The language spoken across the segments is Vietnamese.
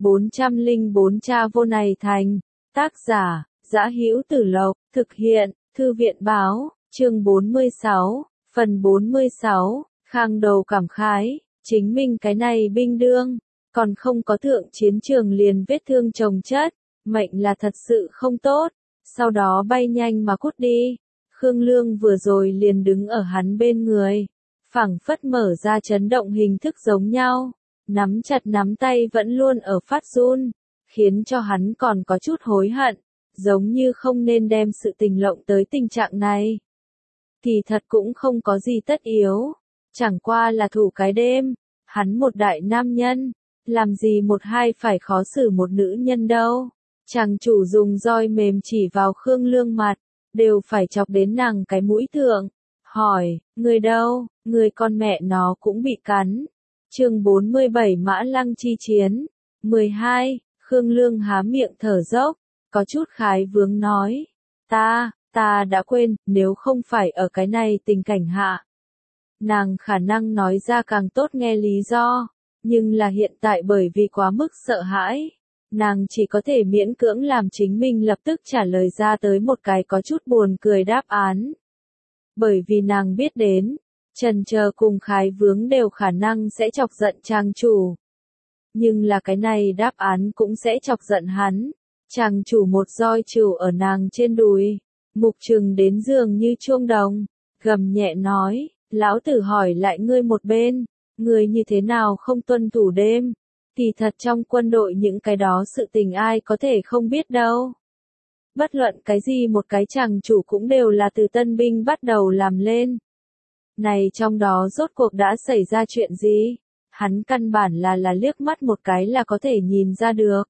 404 Cha vô này thành. Tác giả, Dã Hữu Tử Lộc, thực hiện, Thư viện báo, chương 46, phần 46, Khang Đầu cảm khái, chính mình cái này binh đương, còn không có thượng chiến trường liền vết thương chồng chất, mệnh là thật sự không tốt, sau đó bay nhanh mà cút đi. Khương Lương vừa rồi liền đứng ở hắn bên người, phảng phất mở ra chấn động hình thức giống nhau, nắm chặt nắm tay vẫn luôn ở phát run, khiến cho hắn còn có chút hối hận, giống như không nên đem sự tình lộng tới tình trạng này. Thì thật cũng không có gì tất yếu, chẳng qua là thủ cái đêm, hắn một đại nam nhân, làm gì một hai phải khó xử một nữ nhân đâu. Chàng chủ dùng roi mềm chỉ vào Khương Lương mặt, đều phải chọc đến nàng cái mũi thượng, hỏi, người đâu, người con mẹ nó cũng bị cắn. Chương 47 Mã Lăng chi chiến. 12, Khương Lương há miệng thở dốc, có chút khái vướng nói, ta đã quên, nếu không phải ở cái này tình cảnh hạ. Nàng khả năng nói ra càng tốt nghe lý do, nhưng là hiện tại bởi vì quá mức sợ hãi, nàng chỉ có thể miễn cưỡng làm chính mình lập tức trả lời ra tới một cái có chút buồn cười đáp án. Bởi vì nàng biết đến, trần chờ cùng khái vướng đều khả năng sẽ chọc giận trang chủ. Nhưng là cái này đáp án cũng sẽ chọc giận hắn. Chàng chủ một roi trừ ở nàng trên đùi, mục trừng đến giường như chuông đồng, gầm nhẹ nói, lão tử hỏi lại ngươi một bên, ngươi như thế nào không tuân thủ đêm, thì thật trong quân đội những cái đó sự tình ai có thể không biết đâu. Bất luận cái gì một cái chàng chủ cũng đều là từ tân binh bắt đầu làm lên. Này trong đó rốt cuộc đã xảy ra chuyện gì? Hắn căn bản là liếc mắt một cái là có thể nhìn ra được.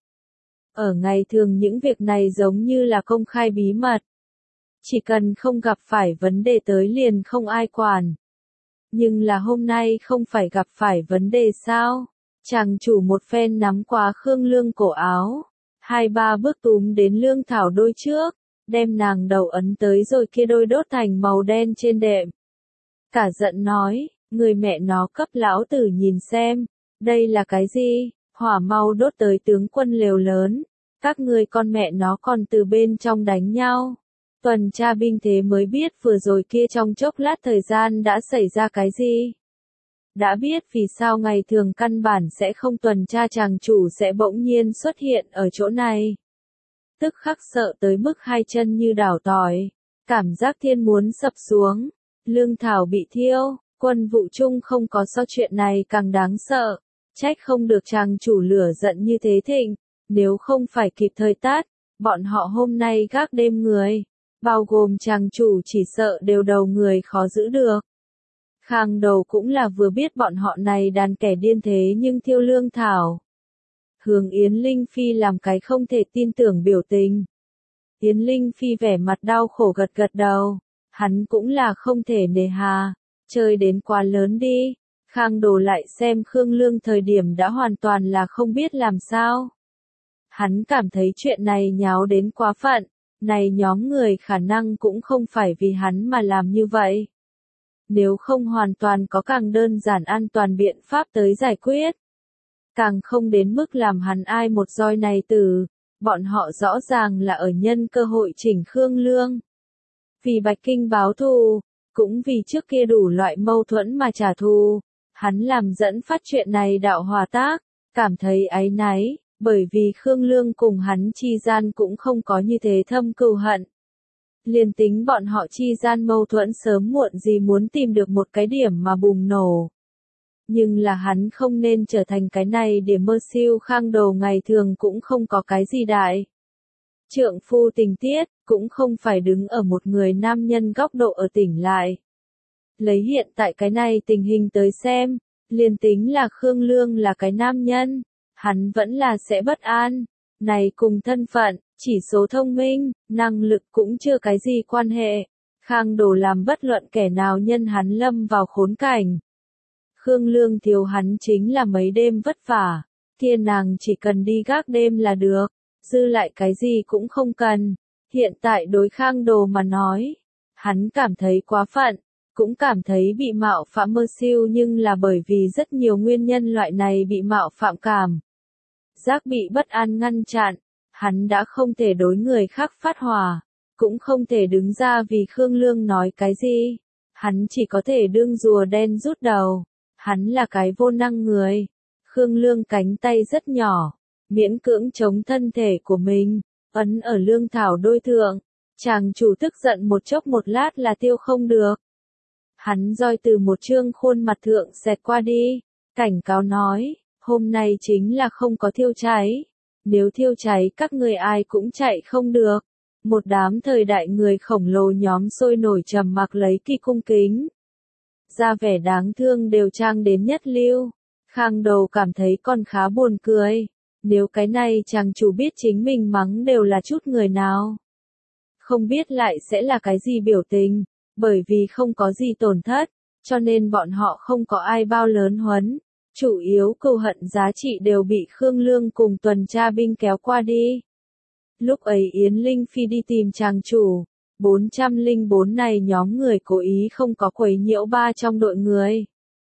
Ở ngày thường những việc này giống như là công khai bí mật. Chỉ cần không gặp phải vấn đề tới liền không ai quản. Nhưng là hôm nay không phải gặp phải vấn đề sao? Chàng chủ một phen nắm qua Khương Lương cổ áo, 2-3 bước túm đến Lương Thảo đôi trước, đem nàng đầu ấn tới rồi kia đôi đốt thành màu đen trên đệm. Cả giận nói, người mẹ nó cấp lão tử nhìn xem, đây là cái gì? Hỏa mau đốt tới tướng quân lều lớn, các ngươi con mẹ nó còn từ bên trong đánh nhau. Tuần tra binh thế mới biết vừa rồi kia trong chốc lát thời gian đã xảy ra cái gì. Đã biết vì sao ngày thường căn bản sẽ không tuần tra chàng chủ sẽ bỗng nhiên xuất hiện ở chỗ này. Tức khắc sợ tới mức hai chân như đảo tỏi, cảm giác thiên muốn sập xuống, Lương Thảo bị thiêu, quân vụ chung không có so chuyện này càng đáng sợ, trách không được chàng chủ lửa giận như thế thịnh, nếu không phải kịp thời tát, bọn họ hôm nay gác đêm người, bao gồm chàng chủ chỉ sợ đều đầu người khó giữ được. Khang Đầu cũng là vừa biết bọn họ này đàn kẻ điên thế nhưng thiêu Lương Thảo. Hướng Yến Linh Phi làm cái không thể tin tưởng biểu tình. Yến Linh Phi vẻ mặt đau khổ gật gật đầu, hắn cũng là không thể nề hà, chơi đến quá lớn đi. Khang Đồ lại xem Khương Lương thời điểm đã hoàn toàn là không biết làm sao. Hắn cảm thấy chuyện này nháo đến quá phận, này nhóm người khả năng cũng không phải vì hắn mà làm như vậy. Nếu không hoàn toàn có càng đơn giản an toàn biện pháp tới giải quyết. Càng không đến mức làm hắn ai một roi này tử, bọn họ rõ ràng là ở nhân cơ hội chỉnh Khương Lương. Vì Bạch Kinh báo thù, cũng vì trước kia đủ loại mâu thuẫn mà trả thù, hắn làm dẫn phát chuyện này đạo hòa tác, cảm thấy áy náy, bởi vì Khương Lương cùng hắn chi gian cũng không có như thế thâm cừu hận. Liền tính bọn họ chi gian mâu thuẫn sớm muộn gì muốn tìm được một cái điểm mà bùng nổ. Nhưng là hắn không nên trở thành cái này để mơ siêu. Khang Đầu ngày thường cũng không có cái gì đại. Trượng phu tình tiết, cũng không phải đứng ở một người nam nhân góc độ ở tỉnh lại. Lấy hiện tại cái này tình hình tới xem, liền tính là Khương Lương là cái nam nhân, hắn vẫn là sẽ bất an. Này cùng thân phận, chỉ số thông minh, năng lực cũng chưa cái gì quan hệ. Khang Đồ làm bất luận kẻ nào nhân hắn lâm vào khốn cảnh. Khương Lương thiếu hắn chính là mấy đêm vất vả, thiên nàng chỉ cần đi gác đêm là được, dư lại cái gì cũng không cần. Hiện tại đối Khang Đồ mà nói, hắn cảm thấy quá phận, cũng cảm thấy bị mạo phạm mơ siêu, nhưng là bởi vì rất nhiều nguyên nhân loại này bị mạo phạm cảm. giác bị bất an ngăn chặn, hắn đã không thể đối người khác phát hỏa, cũng không thể đứng ra vì Khương Lương nói cái gì. Hắn chỉ có thể đương rùa đen rút đầu. Hắn là cái vô năng người. Khương Lương cánh tay rất nhỏ, miễn cưỡng chống thân thể của mình, ấn ở lương thảo đôi thượng. Chàng chủ tức giận một chốc một lát là tiêu không được. Hắn roi từ một trương khuôn mặt thượng xẹt qua đi, cảnh cáo nói, hôm nay chính là không có thiêu cháy. Nếu thiêu cháy các người ai cũng chạy không được. Một đám thời đại người khổng lồ nhóm sôi nổi trầm mặc lấy kỳ cung kính. Ra vẻ đáng thương đều trang đến nhất lưu. Khang Đầu cảm thấy còn khá buồn cười. Nếu cái này chàng chủ biết chính mình mắng đều là chút người nào. Không biết lại sẽ là cái gì biểu tình, bởi vì không có gì tổn thất, cho nên bọn họ không có ai bao lớn huấn. Chủ yếu cừu hận giá trị đều bị Khương Lương cùng tuần tra binh kéo qua đi. Lúc ấy Yến Linh Phi đi tìm chàng chủ, 404 này nhóm người cố ý không có quấy nhiễu ba trong đội người.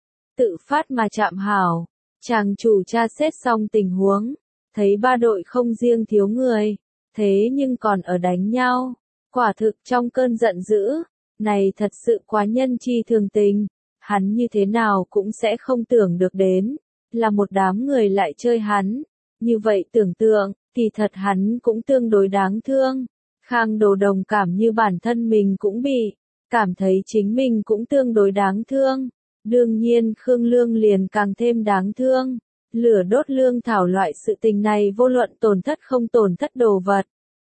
Tự phát mà chạm hảo, chàng chủ tra xét xong tình huống, thấy ba đội không riêng thiếu người, thế nhưng còn ở đánh nhau. Quả thực trong cơn giận dữ, này thật sự quá nhân chi thường tình, hắn như thế nào cũng sẽ không tưởng được đến, là một đám người lại chơi hắn. Như vậy tưởng tượng, thì thật hắn cũng tương đối đáng thương. Khang Đồ đồng cảm như bản thân mình cũng bị, cảm thấy chính mình cũng tương đối đáng thương. Đương nhiên Khương Lương liền càng thêm đáng thương. Lửa đốt lương thảo loại sự tình này vô luận tổn thất không tổn thất đồ vật,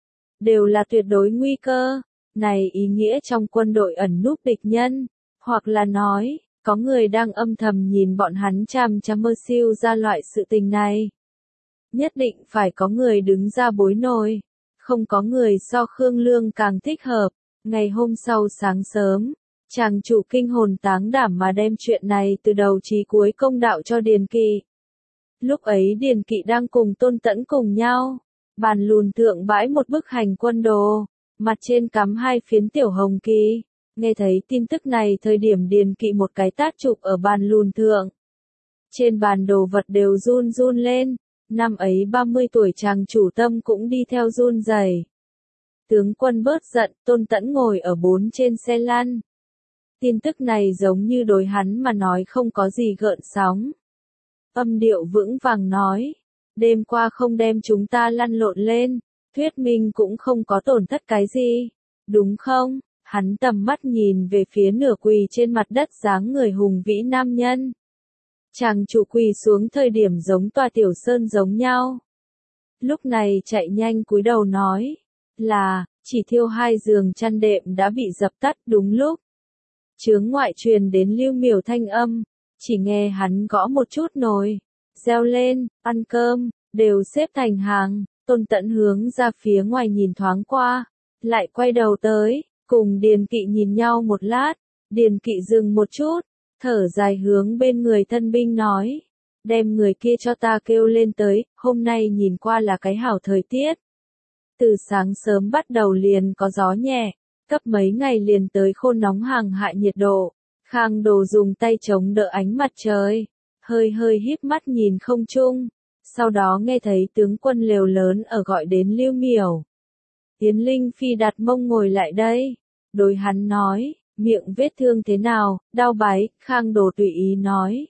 đều là tuyệt đối nguy cơ. Này ý nghĩa trong quân đội ẩn núp địch nhân, hoặc là nói, có người đang âm thầm nhìn bọn hắn chằm chằm mơ siêu ra loại sự tình này. Nhất định phải có người đứng ra bối nổi, không có người so Khương Lương càng thích hợp. Ngày hôm sau sáng sớm, chàng chủ kinh hồn táng đảm mà đem chuyện này từ đầu chí cuối công đạo cho Điền Kỵ. Lúc ấy Điền Kỵ đang cùng Tôn Tẫn cùng nhau, bàn lùn thượng bãi một bức hành quân đồ, mặt trên cắm hai phiến tiểu hồng kỳ. Nghe thấy tin tức này thời điểm Điền Kỵ một cái tát chụp ở bàn lùn thượng. Trên bàn đồ vật đều run run lên, năm ấy 30 tuổi chàng chủ tâm cũng đi theo run rẩy. Tướng quân bớt giận, Tôn Tẫn ngồi ở 4 trên xe lăn. Tin tức này giống như đối hắn mà nói không có gì gợn sóng. Âm điệu vững vàng nói, đêm qua không đem chúng ta lăn lộn lên, thuyết minh cũng không có tổn thất cái gì, đúng không? Hắn tầm mắt nhìn về phía nửa quỳ trên mặt đất dáng người hùng vĩ nam nhân. Chàng chủ quỳ xuống thời điểm giống tòa tiểu sơn giống nhau. Lúc này chạy nhanh cúi đầu nói, là, chỉ thiêu 2 giường chăn đệm đã bị dập tắt đúng lúc. Chướng ngoại truyền đến Lưu Miểu thanh âm, chỉ nghe hắn gõ một chút nồi, reo lên, ăn cơm, đều xếp thành hàng. Tôn Tẫn hướng ra phía ngoài nhìn thoáng qua, lại quay đầu tới, cùng Điền Kỵ nhìn nhau một lát. Điền Kỵ dừng một chút, thở dài hướng bên người thân binh nói, đem người kia cho ta kêu lên tới, hôm nay nhìn qua là cái hảo thời tiết. Từ sáng sớm bắt đầu liền có gió nhẹ, cấp mấy ngày liền tới khô nóng hàng hại nhiệt độ. Khang Đồ dùng tay chống đỡ ánh mặt trời, hơi hơi híp mắt nhìn không trung. Sau đó nghe thấy tướng quân lều lớn ở gọi đến Lưu Miểu. Yến Linh Phi đặt mông ngồi lại đây, đối hắn nói, miệng vết thương thế nào, đau bái. Khang Đồ tùy ý nói.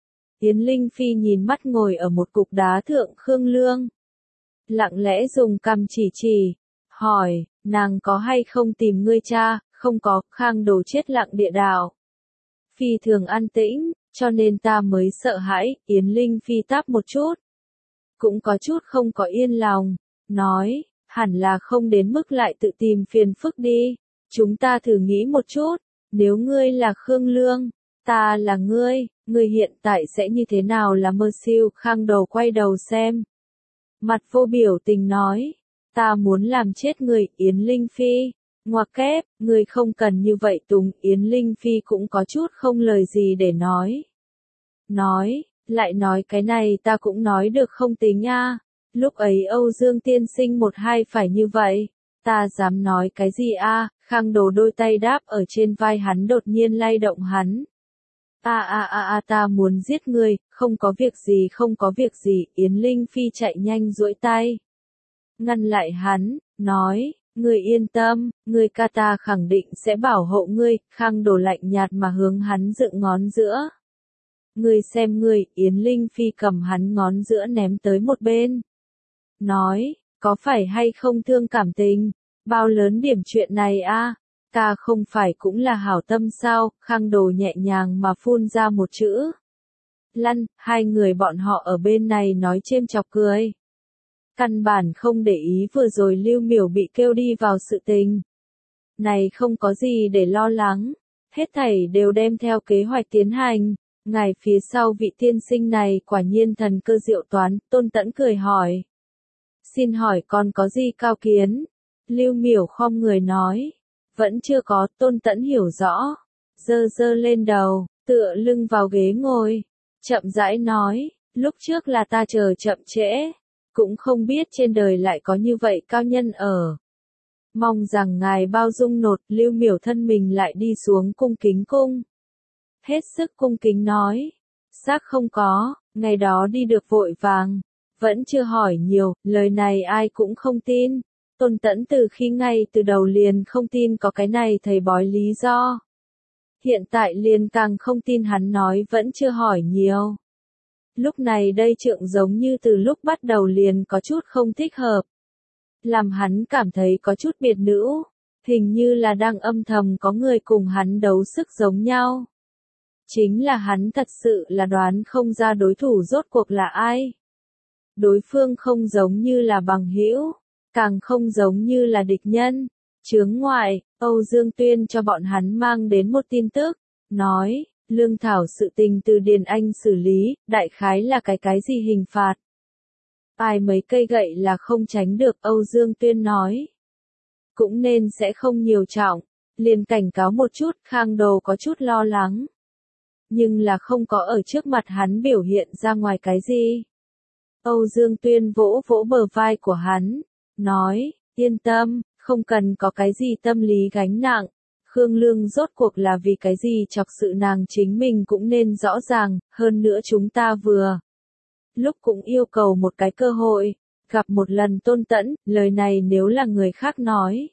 Yến Linh Phi nhìn mắt ngồi ở một cục đá thượng Khương Lương, lặng lẽ dùng cằm chỉ, hỏi, nàng có hay không tìm ngươi cha? Không có. Khang Đồ chết lặng địa đạo. Phi thường an tĩnh, cho nên ta mới sợ hãi. Yến Linh Phi táp một chút, cũng có chút không có yên lòng, nói, hẳn là không đến mức lại tự tìm phiền phức đi. Chúng ta thử nghĩ một chút, nếu ngươi là Khương Lương, ta là ngươi hiện tại sẽ như thế nào? Là mơ siêu. Khang Đầu quay đầu xem, mặt vô biểu tình nói, ta muốn làm chết người. Yến Linh Phi, ngoặc kép, ngươi không cần như vậy Tùng. Yến Linh Phi cũng có chút không lời gì để nói. Lại nói cái này ta cũng nói được không tính a. Lúc ấy Âu Dương tiên sinh một hai phải như vậy, ta dám nói cái gì a? Khang Đồ đôi tay đáp ở trên vai hắn đột nhiên lay động hắn. Ta muốn giết ngươi, không có việc gì không có việc gì, Yến Linh Phi chạy nhanh duỗi tay. Ngăn lại hắn, nói, ngươi yên tâm, ngươi ca ta khẳng định sẽ bảo hộ ngươi, Khang Đồ lạnh nhạt mà hướng hắn dựng ngón giữa. Ngươi xem ngươi, Yến Linh Phi cầm hắn ngón giữa ném tới một bên. Nói, có phải hay không thương cảm tình, bao lớn điểm chuyện này a? Ta không phải cũng là hảo tâm sao, Khang Đồ nhẹ nhàng mà phun ra một chữ. Lăn, hai người bọn họ ở bên này nói chêm chọc cười. Căn bản không để ý vừa rồi Lưu Miểu bị kêu đi vào sự tình. Này không có gì để lo lắng, hết thảy đều đem theo kế hoạch tiến hành. Ngài phía sau vị tiên sinh này quả nhiên thần cơ diệu toán, Tôn Tẫn cười hỏi. Xin hỏi còn có gì cao kiến? Lưu Miểu khom người nói. Vẫn chưa có, Tôn Tẫn hiểu rõ. Giơ lên đầu, tựa lưng vào ghế ngồi. Chậm rãi nói, lúc trước là ta chờ chậm trễ. Cũng không biết trên đời lại có như vậy cao nhân ở. Mong rằng ngài bao dung nột, Lưu Miểu thân mình lại đi xuống cung kính cung. Hết sức cung kính nói. Xác không có, ngày đó đi được vội vàng. Vẫn chưa hỏi nhiều, lời này ai cũng không tin. Tôn Tẫn từ khi ngay từ đầu liền không tin có cái này thầy bói lý do. Hiện tại liền càng không tin hắn nói vẫn chưa hỏi nhiều. Lúc này đây trượng giống như từ lúc bắt đầu liền có chút không thích hợp. Làm hắn cảm thấy có chút biệt nữ, hình như là đang âm thầm có người cùng hắn đấu sức giống nhau. Chính là hắn thật sự là đoán không ra đối thủ rốt cuộc là ai. Đối phương không giống như là bằng hữu, càng không giống như là địch nhân. Chướng ngoại, Âu Dương Tuyên cho bọn hắn mang đến một tin tức, nói, lương thảo sự tình từ Điền Anh xử lý, đại khái là cái gì hình phạt. Ai mấy cây gậy là không tránh được, Âu Dương Tuyên nói. Cũng nên sẽ không nhiều trọng, liền cảnh cáo một chút, Khang Đồ có chút lo lắng. Nhưng là không có ở trước mặt hắn biểu hiện ra ngoài cái gì. Âu Dương Tuyên vỗ vỗ bờ vai của hắn, nói, yên tâm, không cần có cái gì tâm lý gánh nặng. Khương Lương rốt cuộc là vì cái gì chọc sự nàng chính mình cũng nên rõ ràng, hơn nữa chúng ta vừa. Lúc cũng yêu cầu một cái cơ hội, gặp một lần Tôn Tẫn, lời này nếu là người khác nói.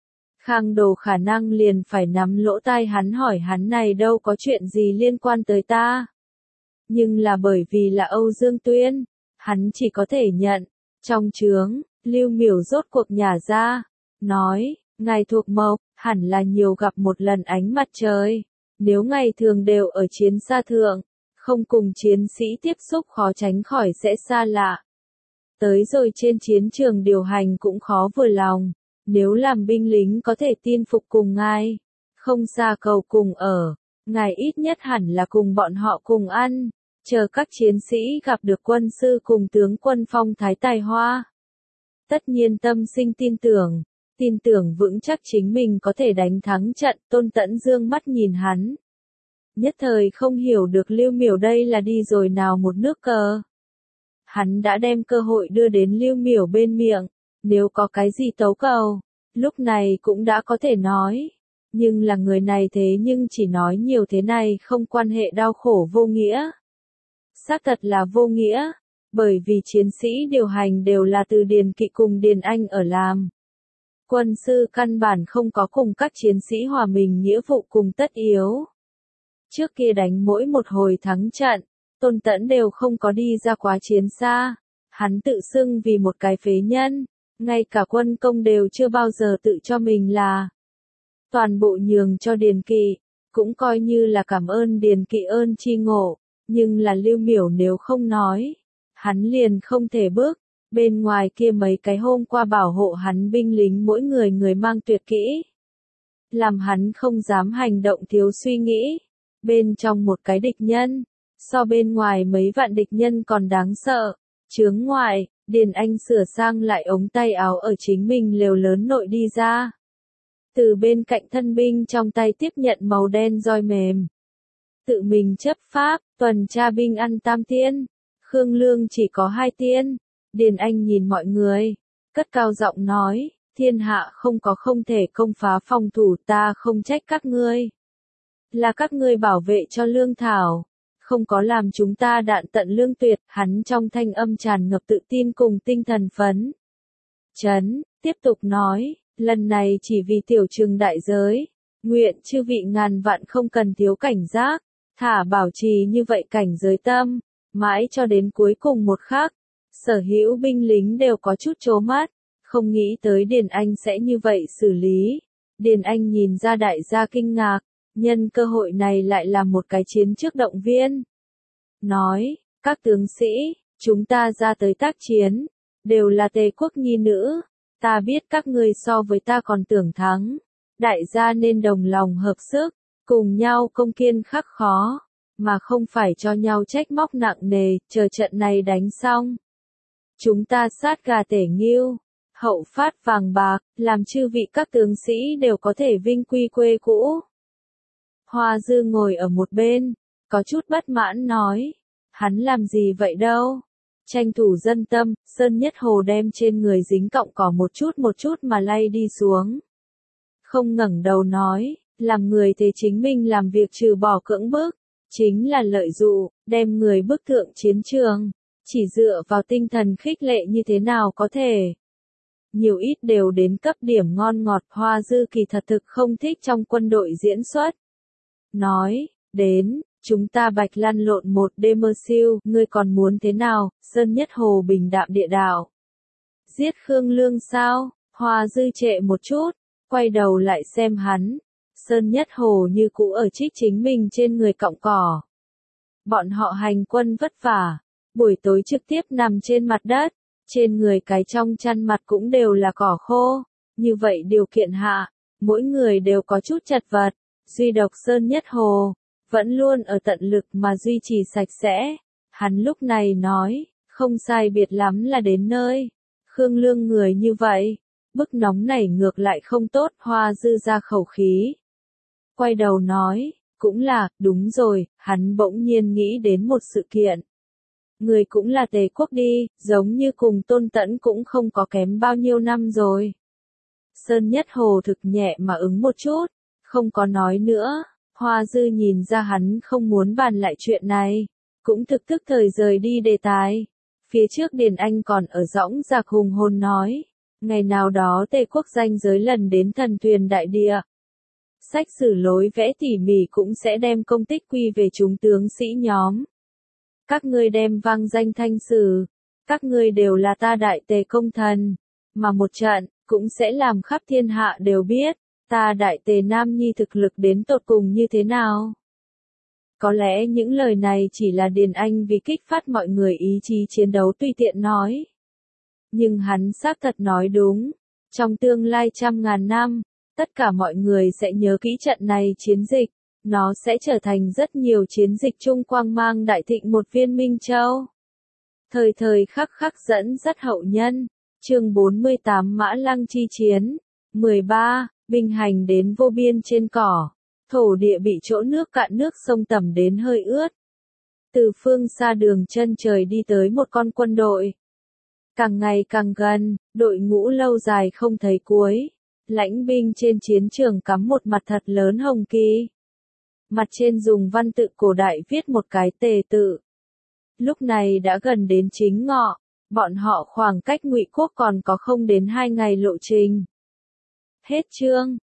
Khang Đồ khả năng liền phải nắm lỗ tai hắn hỏi hắn này đâu có chuyện gì liên quan tới ta. Nhưng là bởi vì là Âu Dương Tuyên, hắn chỉ có thể nhận. Trong chướng, Lưu Miểu rốt cuộc nhả ra, nói, ngài thuộc mộc, hẳn là nhiều gặp một lần ánh mặt trời. Nếu ngày thường đều ở chiến xa thượng, không cùng chiến sĩ tiếp xúc khó tránh khỏi sẽ xa lạ. Tới rồi trên chiến trường điều hành cũng khó vừa lòng. Nếu làm binh lính có thể tin phục cùng ngài, không xa cầu cùng ở, ngài ít nhất hẳn là cùng bọn họ cùng ăn, chờ các chiến sĩ gặp được quân sư cùng tướng quân phong thái tài hoa. Tất nhiên tâm sinh tin tưởng vững chắc chính mình có thể đánh thắng trận. Tôn Tẫn dương mắt nhìn hắn. Nhất thời không hiểu được Lưu Miểu đây là đi rồi nào một nước cờ. Hắn đã đem cơ hội đưa đến Lưu Miểu bên miệng. Nếu có cái gì tấu cầu, lúc này cũng đã có thể nói. Nhưng là người này thế nhưng chỉ nói nhiều thế này không quan hệ đau khổ vô nghĩa. Xác thật là vô nghĩa, bởi vì chiến sĩ điều hành đều là từ Điền Kỵ cùng Điền Anh ở làm. Quân sư căn bản không có cùng các chiến sĩ hòa mình nghĩa vụ cùng tất yếu. Trước kia đánh mỗi một hồi thắng trận, Tôn Tẫn đều không có đi ra quá chiến xa. Hắn tự xưng vì một cái phế nhân. Ngay cả quân công đều chưa bao giờ tự cho mình là. Toàn bộ nhường cho Điền Kỵ, cũng coi như là cảm ơn Điền Kỵ ơn chi ngộ, nhưng là Lưu Miểu nếu không nói, hắn liền không thể bước. Bên ngoài kia mấy cái hôm qua bảo hộ hắn binh lính mỗi người mang tuyệt kỹ. Làm hắn không dám hành động thiếu suy nghĩ. Bên trong một cái địch nhân, so bên ngoài mấy vạn địch nhân còn đáng sợ. Chướng ngoại, Điền Anh sửa sang lại ống tay áo ở chính mình lều lớn nội đi ra. Từ bên cạnh thân binh trong tay tiếp nhận màu đen roi mềm. Tự mình chấp pháp, tuần tra binh ăn tam tiên. Khương Lương chỉ có 2 tiên. Điền Anh nhìn mọi người, cất cao giọng nói, thiên hạ không có không thể công phá phòng thủ, ta không trách các ngươi. là các ngươi bảo vệ cho lương thảo, không có làm chúng ta đạn tận lương tuyệt, hắn trong thanh âm tràn ngập tự tin cùng tinh thần phấn chấn, tiếp tục nói, lần này chỉ vì tiểu trừng đại giới, nguyện chư vị ngàn vạn không cần thiếu cảnh giác, thả bảo trì như vậy cảnh giới tâm, mãi cho đến cuối cùng một khắc, sở hữu binh lính đều có chút trố mắt, không nghĩ tới Điền Anh sẽ như vậy xử lý. Điền Anh nhìn ra đại gia kinh ngạc, nhân cơ hội này lại làm một cái chiến trước động viên. Nói, các tướng sĩ, chúng ta ra tới tác chiến, đều là Tề quốc nhi nữ, ta biết các ngươi so với ta còn tưởng thắng, đại gia nên đồng lòng hợp sức, cùng nhau công kiên khắc khó, mà không phải cho nhau trách móc nặng nề, chờ trận này đánh xong. Chúng ta sát gà tể nghiêu, hậu phát vàng bạc, làm chư vị các tướng sĩ đều có thể vinh quy quê cũ. Hoa Dư ngồi ở một bên, có chút bất mãn nói, hắn làm gì vậy đâu? Tranh thủ dân tâm, Sơn Nhất Hồ đem trên người dính cọng cỏ một chút mà lay đi xuống. Không ngẩng đầu nói, làm người thế chính mình làm việc trừ bỏ cưỡng bức, chính là lợi dụ, đem người bức thượng chiến trường, chỉ dựa vào tinh thần khích lệ như thế nào có thể. Nhiều ít đều đến cấp điểm ngon ngọt. Hoa Dư kỳ thật thực không thích trong quân đội diễn xuất. Nói, đến, chúng ta bạch lăn lộn một đêm mơ siêu, ngươi còn muốn thế nào? Sơn Nhất Hồ bình đạm địa đạo. Giết Khương Lương sao? Hoa Dư trệ một chút, quay đầu lại xem hắn. Sơn Nhất Hồ như cũ ở trích chính mình trên người cọng cỏ. Bọn họ hành quân vất vả, buổi tối trực tiếp nằm trên mặt đất, trên người cái trong chăn mặt cũng đều là cỏ khô. Như vậy điều kiện hạ, mỗi người đều có chút chật vật, duy độc Sơn Nhất Hồ, vẫn luôn ở tận lực mà duy trì sạch sẽ. Hắn lúc này nói, không sai biệt lắm là đến nơi. Khương Lương người như vậy, bức nóng này ngược lại không tốt. Hoa Dư ra khẩu khí. Quay đầu nói, cũng là, đúng rồi, hắn bỗng nhiên nghĩ đến một sự kiện. Người cũng là Tề quốc đi, giống như cùng Tôn Tẫn cũng không có kém bao nhiêu năm rồi. Sơn Nhất Hồ thực nhẹ mà ứng một chút, không có nói nữa. Hoa Dư nhìn ra hắn không muốn bàn lại chuyện này, cũng thực tức thời rời đi đề tài. Phía trước Điền Anh còn ở dõng dạc hùng hồn nói, ngày nào đó Tề quốc danh giới lần đến Thần Tuyền đại địa. Sách sử lối vẽ tỉ mỉ cũng sẽ đem công tích quy về chúng tướng sĩ nhóm. Các ngươi đem vang danh thanh sử, các ngươi đều là ta đại Tề công thần, mà một trận, cũng sẽ làm khắp thiên hạ đều biết, ta đại Tề Nam Nhi thực lực đến tột cùng như thế nào. Có lẽ những lời này chỉ là Điền Anh vì kích phát mọi người ý chí chiến đấu tùy tiện nói. Nhưng hắn xác thật nói đúng, trong tương lai trăm ngàn năm, tất cả mọi người sẽ nhớ kỹ trận này chiến dịch, nó sẽ trở thành rất nhiều chiến dịch chung quang mang đại thịnh một viên Minh Châu. Thời thời khắc khắc dẫn dắt hậu nhân, chương 48 Mã Lăng chi chiến, 13, binh hành đến vô biên trên cỏ, thổ địa bị chỗ nước cạn nước sông tầm đến hơi ướt. Từ phương xa đường chân trời đi tới một con quân đội. Càng ngày càng gần, đội ngũ lâu dài không thấy cuối. Lãnh binh trên chiến trường cắm một mặt thật lớn hồng kỳ. Mặt trên dùng văn tự cổ đại viết một cái Tề tự. Lúc này đã gần đến chính ngọ, bọn họ khoảng cách Ngụy quốc còn có không đến 2 ngày lộ trình. Hết chương.